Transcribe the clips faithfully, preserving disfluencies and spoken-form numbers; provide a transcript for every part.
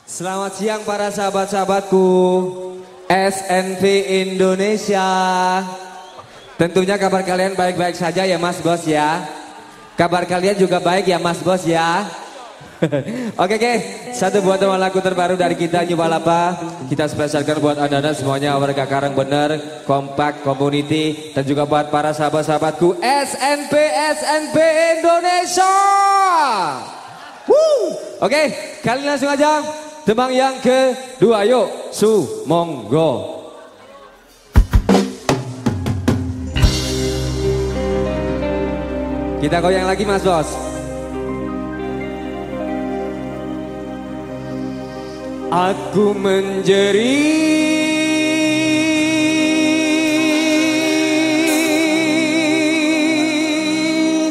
Selamat siang para sahabat-sahabatku S N P Indonesia. Tentunya kabar kalian baik-baik saja ya Mas Bos ya. Kabar kalian juga baik ya Mas Bos ya. Oke oke, satu buat teman lagu terbaru dari kita New Balapa. Kita spesialkan buat anda-anda semuanya warga Karang Bener, Kompak Community, dan juga buat para sahabat-sahabatku S N P S N P Indonesia. Woo! Oke, kalian langsung aja tembang yang kedua, yuk su monggo. Kita goyang lagi Mas Bos. Aku menjerit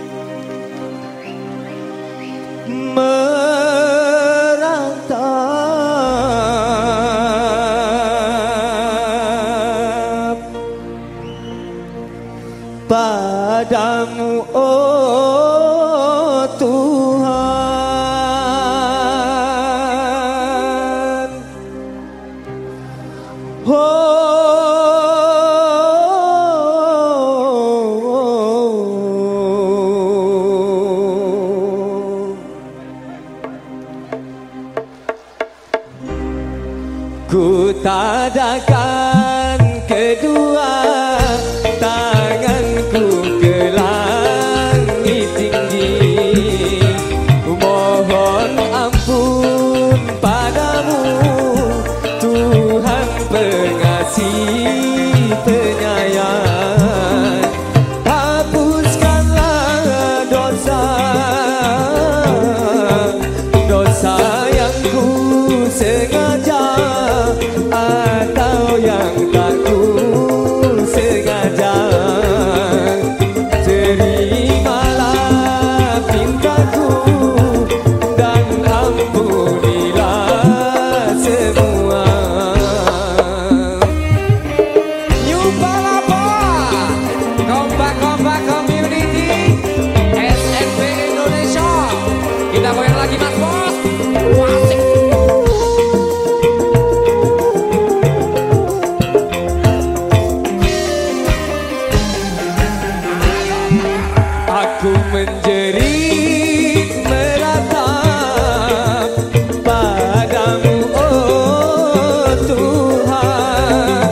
meratap padamu oh Tuhan. Oh, ku tadakan kedua tanganku ke langit tinggi, mohon ampun padamu Tuhan pengasih penyayang. Hapuskanlah dosa dosa yang ku sengaja atau yang tak ku sengaja. Terimalah pintaku dan ampunilah semua. New Balapa, Kompak-Kompak Community, S N P Indonesia. Kita goyang lagi Mas Bos. Wasik. Aku menjerit meratap padamu oh Tuhan.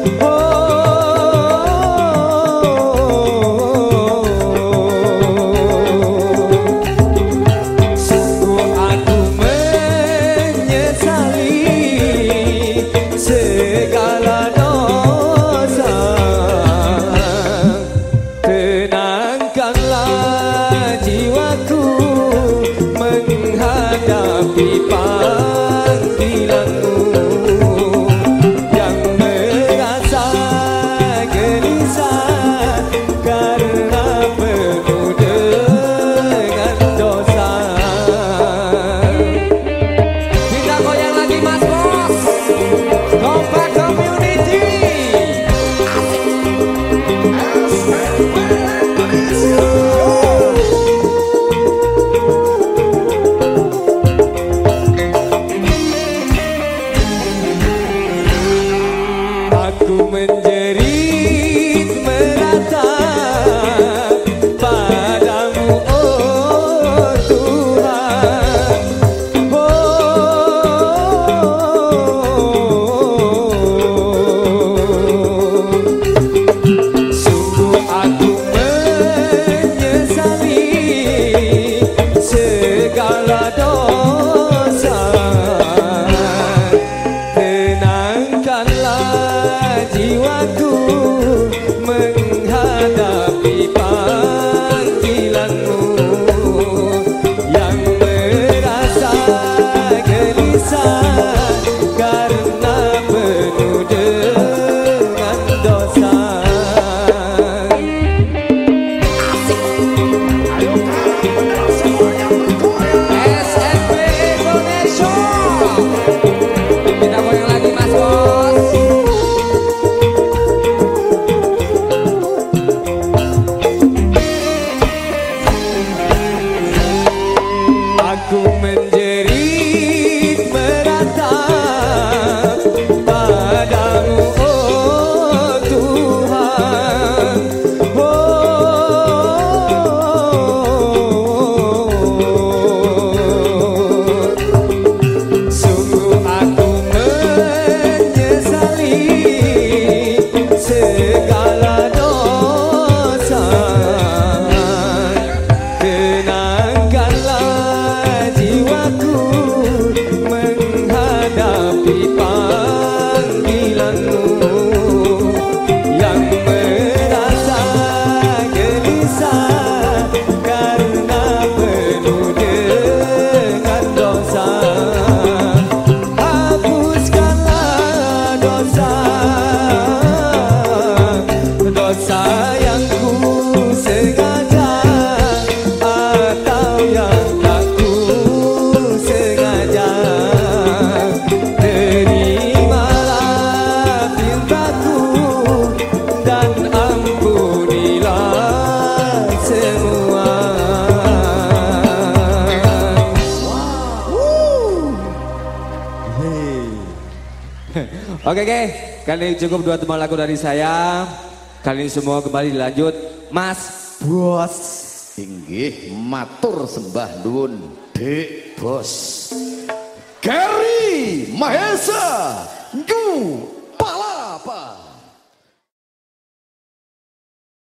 Oh, sungguh aku menyesali segala dosa. Tenangkanlah jiwaku menghadapi panggilanmu, yang merasa gelisah karena penuh dengan dosa. Kita goyang lagi Mas Bos, Kompak Community. Aku menjerit meratap padamu oh Tuhan. Oh, sungguh aku menyesali segala dosa. Tenangkanlah jiwaku menghadapi panggilanmu, yang merasa gelisah karena penuh dengan dosa. S N P Indonesia. Kita goyang lagi Mas Bos. Aku menjerit Oke oke, kali ini cukup dua teman lagu dari saya. Kali ini semua kembali dilanjut. Mas Bos. Inggih matur sembah nuwun Dek Bos. Gary Mahesa New